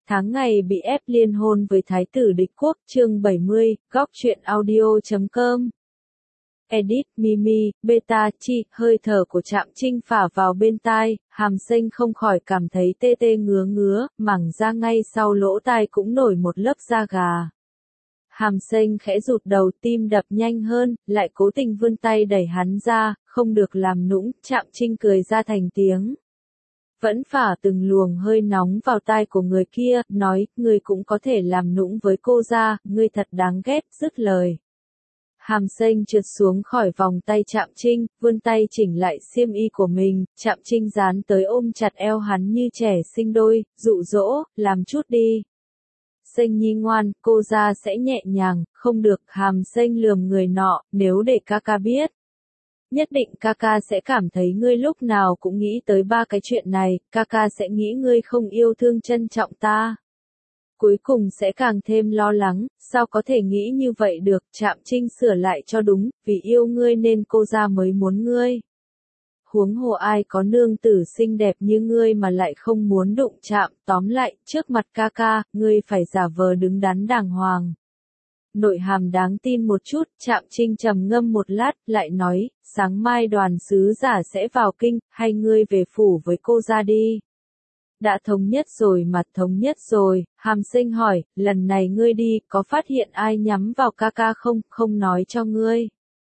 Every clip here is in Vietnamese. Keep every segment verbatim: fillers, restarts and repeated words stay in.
tháng ngày bị ép liên hôn với thái tử địch quốc, chương bảy mươi, góc truyện audio chấm com. Edit, Mimi, Beta, Chi, hơi thở của Trạm Trinh phả vào bên tai, Hàm Xanh không khỏi cảm thấy tê tê ngứa ngứa, mảng da ngay sau lỗ tai cũng nổi một lớp da gà. Hàm Xanh khẽ rụt đầu, tim đập nhanh hơn, lại cố tình vươn tay đẩy hắn ra, không được làm nũng. Trạm Trinh cười ra thành tiếng. Vẫn phả từng luồng hơi nóng vào tai của người kia, nói, ngươi cũng có thể làm nũng với cô ra, ngươi thật đáng ghét, dứt lời. Hàm Xanh trượt xuống khỏi vòng tay Trạm Trinh, vươn tay chỉnh lại xiêm y của mình, Trạm Trinh dán tới ôm chặt eo hắn như trẻ sinh đôi, dụ dỗ, làm chút đi. Xanh nhi ngoan, cô ra sẽ nhẹ nhàng, không được. Hàm Xanh lườm người nọ, nếu để ca ca biết. Nhất định ca ca sẽ cảm thấy ngươi lúc nào cũng nghĩ tới ba cái chuyện này, ca ca sẽ nghĩ ngươi không yêu thương trân trọng ta. Cuối cùng sẽ càng thêm lo lắng, sao có thể nghĩ như vậy được. Trạm Trinh sửa lại cho đúng, vì yêu ngươi nên cô ra mới muốn ngươi. Huống hồ ai có nương tử xinh đẹp như ngươi mà lại không muốn đụng chạm, tóm lại, trước mặt ca ca, ngươi phải giả vờ đứng đắn đàng hoàng. Nội hàm đáng tin một chút, Trạm Trinh trầm ngâm một lát, lại nói, sáng mai đoàn sứ giả sẽ vào kinh, hay ngươi về phủ với cô ra đi. Đã thống nhất rồi mà. Thống nhất rồi. Hàm Xanh hỏi, lần này ngươi đi, có phát hiện ai nhắm vào ca ca không, không nói cho ngươi.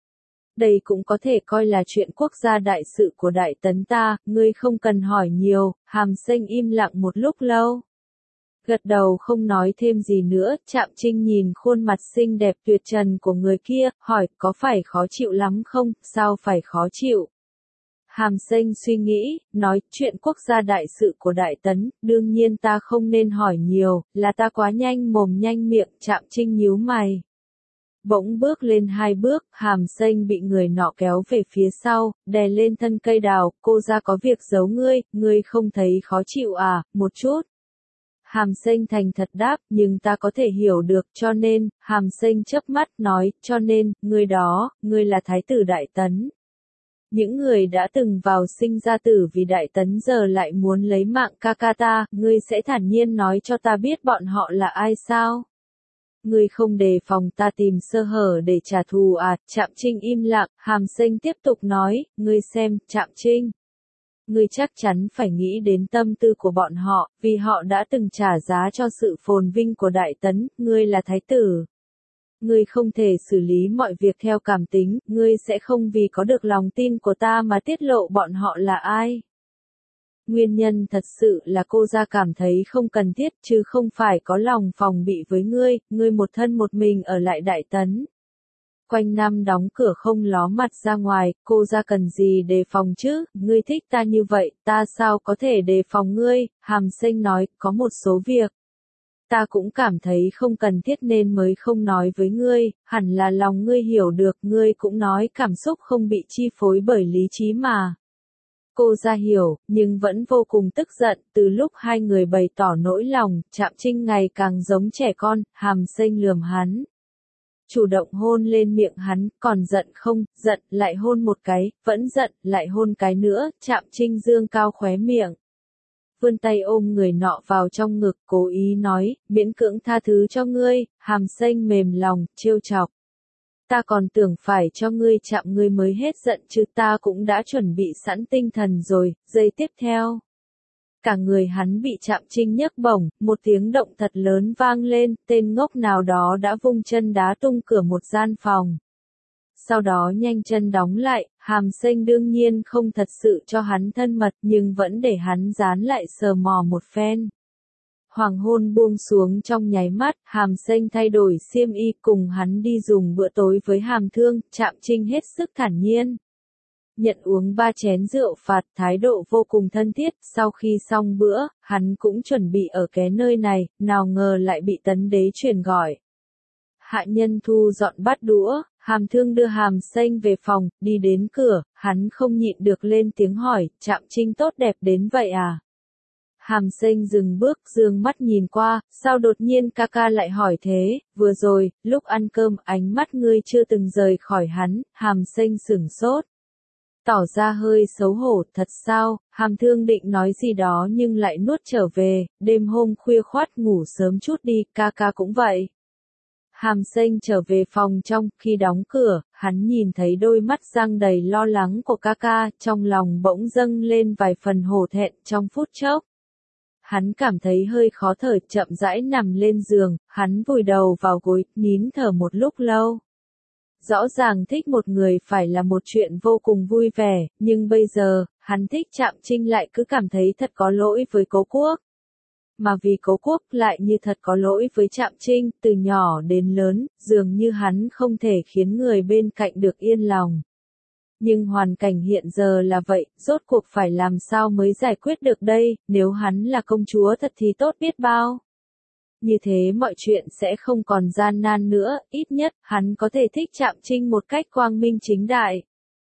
Đây cũng có thể coi là chuyện quốc gia đại sự của Đại Tấn ta, ngươi không cần hỏi nhiều. Hàm Xanh im lặng một lúc lâu. Gật đầu không nói thêm gì nữa, Trạm Trinh nhìn khuôn mặt xinh đẹp tuyệt trần của người kia, hỏi, có phải khó chịu lắm không, sao phải khó chịu? Hàm Xanh suy nghĩ, nói, chuyện quốc gia đại sự của Đại Tấn, đương nhiên ta không nên hỏi nhiều, là ta quá nhanh mồm nhanh miệng. Trạm Trinh nhíu mày. Bỗng bước lên hai bước, Hàm Xanh bị người nọ kéo về phía sau, đè lên thân cây đào, cô ra có việc giấu ngươi, ngươi không thấy khó chịu à, một chút. Hàm Xanh thành thật đáp, nhưng ta có thể hiểu được, cho nên. Hàm Xanh chớp mắt nói, cho nên, ngươi đó, ngươi là thái tử Đại Tấn. Những người đã từng vào sinh ra tử vì Đại Tấn giờ lại muốn lấy mạng ca ca ta, ngươi sẽ thản nhiên nói cho ta biết bọn họ là ai sao? Ngươi không đề phòng ta tìm sơ hở để trả thù à? Trạm Trinh im lặng, Hàm Xanh tiếp tục nói, ngươi xem, Trạm Trinh. Ngươi chắc chắn phải nghĩ đến tâm tư của bọn họ, vì họ đã từng trả giá cho sự phồn vinh của Đại Tấn, ngươi là thái tử. Ngươi không thể xử lý mọi việc theo cảm tính, ngươi sẽ không vì có được lòng tin của ta mà tiết lộ bọn họ là ai. Nguyên nhân thật sự là cô ra cảm thấy không cần thiết, chứ không phải có lòng phòng bị với ngươi, ngươi một thân một mình ở lại Đại Tấn. Quanh năm đóng cửa không ló mặt ra ngoài, cô ra cần gì đề phòng chứ, ngươi thích ta như vậy, ta sao có thể đề phòng ngươi. Hàm Xanh nói, có một số việc. Ta cũng cảm thấy không cần thiết nên mới không nói với ngươi, hẳn là lòng ngươi hiểu được, ngươi cũng nói cảm xúc không bị chi phối bởi lý trí mà. Cô ra hiểu, nhưng vẫn vô cùng tức giận, từ lúc hai người bày tỏ nỗi lòng, Trạm Trinh ngày càng giống trẻ con. Hàm Xanh lườm hắn. Chủ động hôn lên miệng hắn, còn giận không, giận, lại hôn một cái, vẫn giận, lại hôn cái nữa. Trạm Trinh dương cao khóe miệng. Vươn tay ôm người nọ vào trong ngực, cố ý nói, miễn cưỡng tha thứ cho ngươi. Hàm Xanh mềm lòng, trêu chọc. Ta còn tưởng phải cho ngươi chạm ngươi mới hết giận chứ, ta cũng đã chuẩn bị sẵn tinh thần rồi. Giây tiếp theo, cả người hắn bị Trạm Trinh nhấc bổng, một tiếng động thật lớn vang lên, tên ngốc nào đó đã vung chân đá tung cửa một gian phòng. Sau đó nhanh chân đóng lại. Hàm Xanh đương nhiên không thật sự cho hắn thân mật, nhưng vẫn để hắn dán lại sờ mò một phen. Hoàng hôn buông xuống trong nháy mắt, Hàm Xanh thay đổi xiêm y cùng hắn đi dùng bữa tối với Hàm Thương. Trạm Trinh hết sức thản nhiên. Nhận uống ba chén rượu phạt, thái độ vô cùng thân thiết. Sau khi xong bữa, hắn cũng chuẩn bị ở cái nơi này, nào ngờ lại bị Tấn Đế truyền gọi. Hạ nhân thu dọn bát đũa. Hàm Thương đưa Hàm Xanh về phòng, đi đến cửa, hắn không nhịn được lên tiếng hỏi, Trạm Trinh tốt đẹp đến vậy à? Hàm Xanh dừng bước, dương mắt nhìn qua, sao đột nhiên ca ca lại hỏi thế, vừa rồi, lúc ăn cơm, ánh mắt ngươi chưa từng rời khỏi hắn. Hàm Xanh sửng sốt. tỏ ra hơi xấu hổ, thật sao, Hàm Thương định nói gì đó nhưng lại nuốt trở về, đêm hôm khuya khoắt ngủ sớm chút đi, ca ca cũng vậy. Hàm Xanh trở về phòng trong, khi đóng cửa, hắn nhìn thấy đôi mắt răng đầy lo lắng của ca ca, trong lòng bỗng dâng lên vài phần hổ thẹn trong phút chốc. Hắn cảm thấy hơi khó thở, chậm rãi nằm lên giường, hắn vùi đầu vào gối, nín thở một lúc lâu. Rõ ràng thích một người phải là một chuyện vô cùng vui vẻ, nhưng bây giờ, hắn thích Trạm Trinh lại cứ cảm thấy thật có lỗi với Cố Quốc. Mà vì Cố Quốc lại như thật có lỗi với Trạm Trinh, từ nhỏ đến lớn, dường như hắn không thể khiến người bên cạnh được yên lòng. Nhưng hoàn cảnh hiện giờ là vậy, rốt cuộc phải làm sao mới giải quyết được đây, nếu hắn là công chúa thật thì tốt biết bao. Như thế mọi chuyện sẽ không còn gian nan nữa, ít nhất, hắn có thể thích Trạm Trinh một cách quang minh chính đại.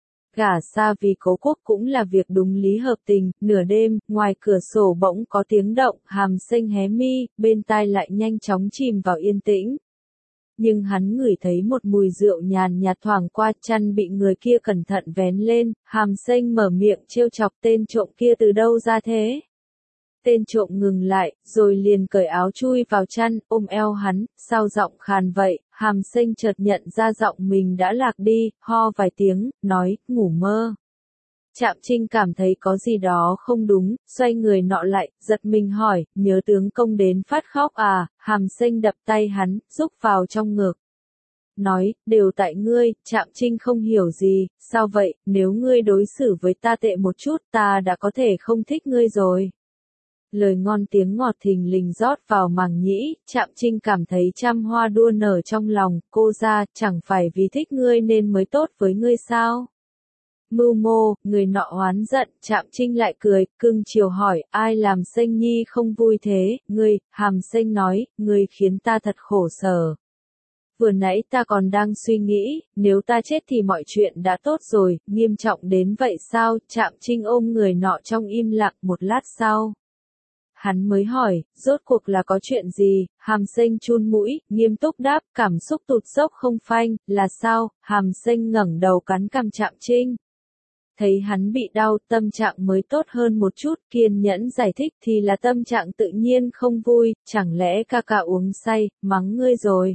Gả xa vì Cố Quốc cũng là việc đúng lý hợp tình, nửa đêm, ngoài cửa sổ bỗng có tiếng động, Hàm Xanh hé mi, bên tai lại nhanh chóng chìm vào yên tĩnh. Nhưng hắn ngửi thấy một mùi rượu nhàn nhạt thoảng qua, chăn bị người kia cẩn thận vén lên, Hàm Xanh mở miệng trêu chọc, tên trộm kia từ đâu ra thế? Tên trộm ngừng lại, rồi liền cởi áo chui vào chăn, ôm eo hắn, sao giọng khàn vậy, Hàm Xanh chợt nhận ra giọng mình đã lạc đi, ho vài tiếng, nói, ngủ mơ. Trạm Trinh cảm thấy có gì đó không đúng, xoay người nọ lại, giật mình hỏi, nhớ tướng công đến phát khóc à, Hàm Xanh đập tay hắn, rúc vào trong ngực. Nói, đều tại ngươi, Trạm Trinh không hiểu gì, sao vậy, nếu ngươi đối xử với ta tệ một chút, ta đã có thể không thích ngươi rồi. Lời ngon tiếng ngọt thình lình rót vào màng nhĩ, Trạm Trinh cảm thấy trăm hoa đua nở trong lòng, cô ra, chẳng phải vì thích ngươi nên mới tốt với ngươi sao? Mưu mô, người nọ oán giận, Trạm Trinh lại cười, cưng chiều hỏi, ai làm Xanh nhi không vui thế, ngươi, Hàm Xanh nói, ngươi khiến ta thật khổ sở. Vừa nãy ta còn đang suy nghĩ, nếu ta chết thì mọi chuyện đã tốt rồi, nghiêm trọng đến vậy sao, Trạm Trinh ôm người nọ trong im lặng một lát sau. Hắn mới hỏi, rốt cuộc là có chuyện gì, Hàm Xanh chun mũi, nghiêm túc đáp, cảm xúc tụt dốc không phanh, là sao, Hàm Xanh ngẩng đầu cắn cằm Trạm Trinh. Thấy hắn bị đau, tâm trạng mới tốt hơn một chút, kiên nhẫn giải thích thì là tâm trạng tự nhiên không vui, chẳng lẽ ca ca uống say, mắng ngươi rồi.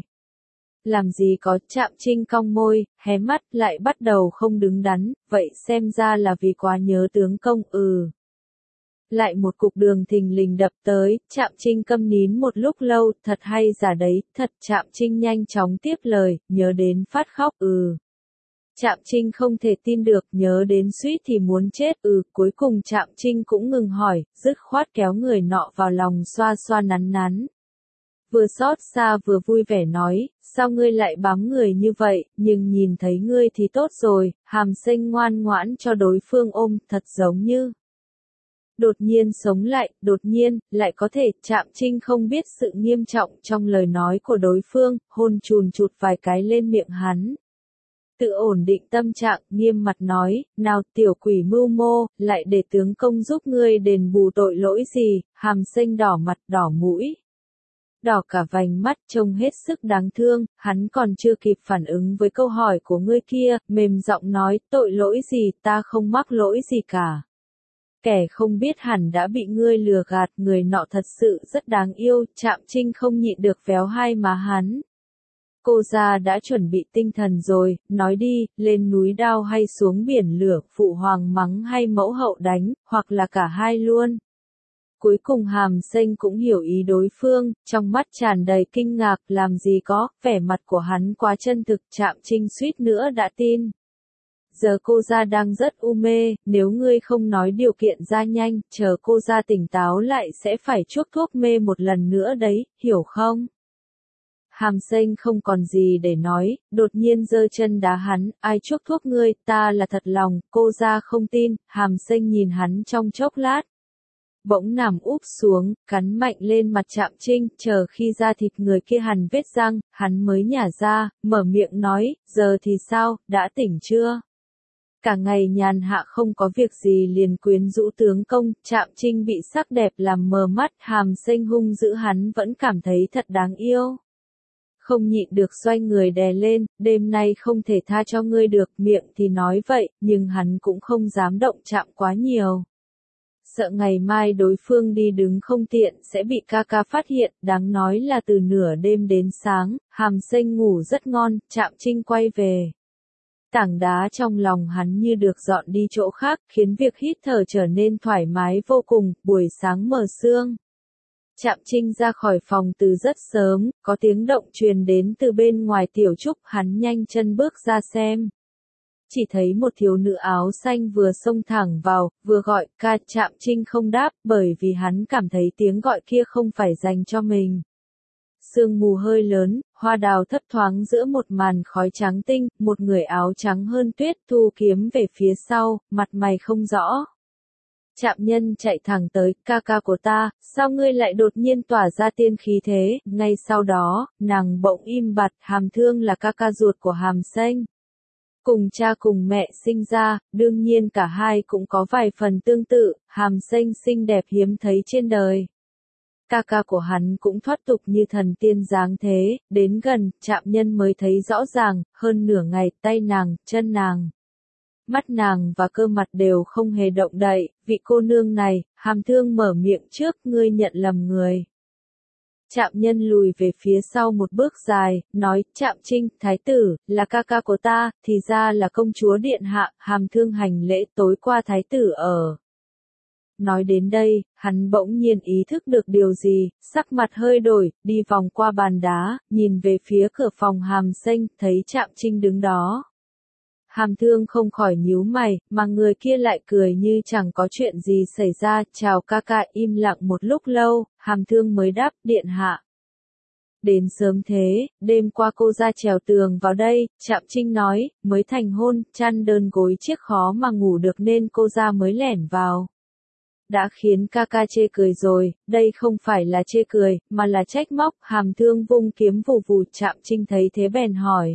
Làm gì có, Trạm Trinh cong môi, hé mắt, lại bắt đầu không đứng đắn, vậy xem ra là vì quá nhớ tướng công, ừ. Lại một cục đường thình lình đập tới, Trạm Trinh câm nín một lúc lâu, thật hay giả đấy, thật, Trạm Trinh nhanh chóng tiếp lời, nhớ đến phát khóc, ừ. Trạm Trinh không thể tin được, nhớ đến suýt thì muốn chết, ừ, cuối cùng Trạm Trinh cũng ngừng hỏi, dứt khoát kéo người nọ vào lòng xoa xoa nắn nắn. Vừa xót xa vừa vui vẻ nói, sao ngươi lại bám người như vậy, nhưng nhìn thấy ngươi thì tốt rồi, Hàm Xanh ngoan ngoãn cho đối phương ôm, thật giống như. Đột nhiên sống lại, đột nhiên, lại có thể, Trạm Trinh không biết sự nghiêm trọng trong lời nói của đối phương, hôn chùn chụt vài cái lên miệng hắn. Tự ổn định tâm trạng, nghiêm mặt nói, nào tiểu quỷ mưu mô, lại để tướng công giúp ngươi đền bù tội lỗi gì, Hàm Xanh đỏ mặt đỏ mũi. Đỏ cả vành mắt trông hết sức đáng thương, hắn còn chưa kịp phản ứng với câu hỏi của ngươi kia, mềm giọng nói, tội lỗi gì, ta không mắc lỗi gì cả. Kẻ không biết hẳn đã bị ngươi lừa gạt, người nọ thật sự rất đáng yêu, Trạm Trinh không nhịn được véo hai má hắn. Cô già đã chuẩn bị tinh thần rồi, nói đi, lên núi đao hay xuống biển lửa, phụ hoàng mắng hay mẫu hậu đánh, hoặc là cả hai luôn. Cuối cùng Hàm Xanh cũng hiểu ý đối phương, trong mắt tràn đầy kinh ngạc, làm gì có, vẻ mặt của hắn quá chân thực, Trạm Trinh suýt nữa đã tin. Giờ cô gia đang rất u mê, nếu ngươi không nói điều kiện ra nhanh, chờ cô gia tỉnh táo lại sẽ phải chuốc thuốc mê một lần nữa đấy, hiểu không? Hàm Xanh không còn gì để nói, đột nhiên giơ chân đá hắn, ai chuốc thuốc ngươi, ta là thật lòng, cô gia không tin, Hàm Xanh nhìn hắn trong chốc lát. Bỗng nằm úp xuống, cắn mạnh lên mặt Trạm Trinh, chờ khi da thịt người kia hằn vết răng, hắn mới nhả ra, mở miệng nói, giờ thì sao, đã tỉnh chưa? Cả ngày nhàn hạ không có việc gì liền quyến rũ tướng công, Trạm Trinh bị sắc đẹp làm mờ mắt, Hàm Xanh hung dữ hắn vẫn cảm thấy thật đáng yêu. không nhịn được xoay người đè lên, đêm nay không thể tha cho ngươi được, miệng thì nói vậy, nhưng hắn cũng không dám động chạm quá nhiều. Sợ ngày mai đối phương đi đứng không tiện sẽ bị ca ca phát hiện, đáng nói là từ nửa đêm đến sáng, Hàm Xanh ngủ rất ngon, Trạm Trinh quay về. Tảng đá trong lòng hắn như được dọn đi chỗ khác, khiến việc hít thở trở nên thoải mái vô cùng, buổi sáng mờ sương. Trạm Trinh ra khỏi phòng từ rất sớm, có tiếng động truyền đến từ bên ngoài tiểu trúc, hắn nhanh chân bước ra xem. Chỉ thấy một thiếu nữ áo xanh vừa xông thẳng vào, vừa gọi ca. Trạm Trinh không đáp, bởi vì hắn cảm thấy tiếng gọi kia không phải dành cho mình. Sương mù hơi lớn, hoa đào thấp thoáng giữa một màn khói trắng tinh, một người áo trắng hơn tuyết thu kiếm về phía sau, mặt mày không rõ. Trạm Nhân chạy thẳng tới, ca ca của ta, sao ngươi lại đột nhiên tỏa ra tiên khí thế, ngay sau đó, nàng bỗng im bặt, Hàm Thương là ca ca ruột của Hàm Xanh. Cùng cha cùng mẹ sinh ra, đương nhiên cả hai cũng có vài phần tương tự, Hàm Xanh xinh đẹp hiếm thấy trên đời. Ca ca của hắn cũng thoát tục như thần tiên dáng thế, đến gần, Trạm Nhân mới thấy rõ ràng, hơn nửa ngày, tay nàng, chân nàng. Mắt nàng và cơ mặt đều không hề động đậy, vị cô nương này, Hàm Thương mở miệng trước, ngươi nhận lầm người. Trạm Nhân lùi về phía sau một bước dài, nói, Trạm Trinh, thái tử, là ca ca của ta, thì ra là công chúa điện hạ, Hàm Thương hành lễ tối qua thái tử ở. Nói đến đây, hắn bỗng nhiên ý thức được điều gì, sắc mặt hơi đổi, đi vòng qua bàn đá, nhìn về phía cửa phòng Hàm Xanh, thấy Trạm Trinh đứng đó. Hàm Thương không khỏi nhíu mày, mà người kia lại cười như chẳng có chuyện gì xảy ra, chào ca ca. Im lặng một lúc lâu, Hàm Thương mới đáp, điện hạ. Đến sớm thế, đêm qua cô ra trèo tường vào đây, Trạm Trinh nói, mới thành hôn, chăn đơn gối chiếc khó mà ngủ được nên cô ra mới lẻn vào. Đã khiến ca ca chê cười rồi, đây không phải là chê cười, mà là trách móc. Hàm Thương vung kiếm vù vù. Trạm Trinh thấy thế bèn hỏi.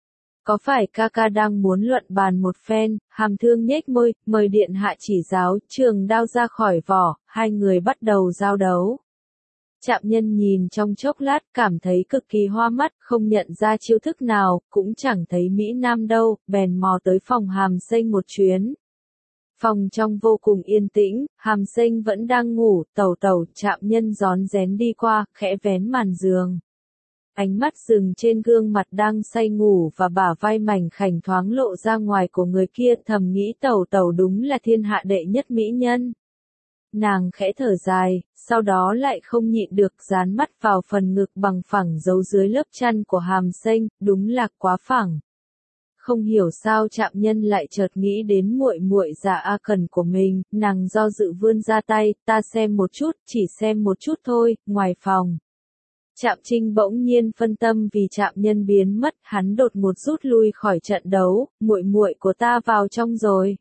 Có phải ca ca đang muốn luận bàn một phen? Hàm Thương nhếch môi, mời điện hạ chỉ giáo, trường đao ra khỏi vỏ, hai người bắt đầu giao đấu. Trạm Nhân nhìn trong chốc lát, cảm thấy cực kỳ hoa mắt, không nhận ra chiêu thức nào, cũng chẳng thấy Mỹ Nam đâu, bèn mò tới phòng Hàm Xanh một chuyến. Phòng trong vô cùng yên tĩnh, Hàm Xanh vẫn đang ngủ, tàu tàu. Trạm Nhân rón rén đi qua, khẽ vén màn giường. Ánh mắt dừng trên gương mặt đang say ngủ và bả vai mảnh khảnh thoáng lộ ra ngoài của người kia, thầm nghĩ tàu tàu đúng là thiên hạ đệ nhất mỹ nhân. Nàng khẽ thở dài, sau đó lại không nhịn được dán mắt vào phần ngực bằng phẳng giấu dưới lớp chăn của Hàm Xanh, đúng là quá phẳng. Không hiểu sao Trạm Nhân lại chợt nghĩ đến muội muội già A Cần của mình, nàng do dự vươn ra tay, ta xem một chút, chỉ xem một chút thôi, ngoài phòng. Trạm Trinh bỗng nhiên phân tâm vì Trạm Nhân biến mất, hắn đột ngột rút lui khỏi trận đấu, muội muội của ta vào trong rồi.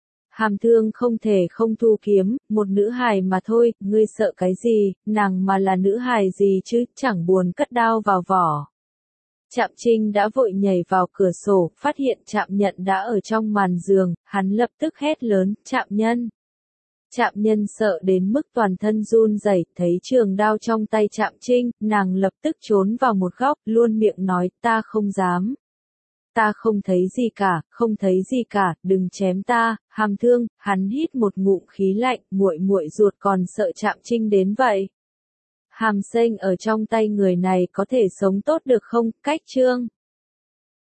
Hàm Thương không thể không thu kiếm, một nữ hài mà thôi, ngươi sợ cái gì, nàng mà là nữ hài gì chứ, chẳng buồn cất đao vào vỏ. Trạm Trinh đã vội nhảy vào cửa sổ, phát hiện Trạm Nhận đã ở trong màn giường, hắn lập tức hét lớn, Trạm Nhân. Trạm Nhân sợ đến mức toàn thân run rẩy, thấy trường đao trong tay Trạm Trinh, nàng lập tức trốn vào một góc, luôn miệng nói, ta không dám. Ta không thấy gì cả, không thấy gì cả, đừng chém ta. Hàm Thương, hắn hít một ngụm khí lạnh, muội muội ruột còn sợ Trạm Trinh đến vậy. Hàm Xanh ở trong tay người này có thể sống tốt được không? Cách chương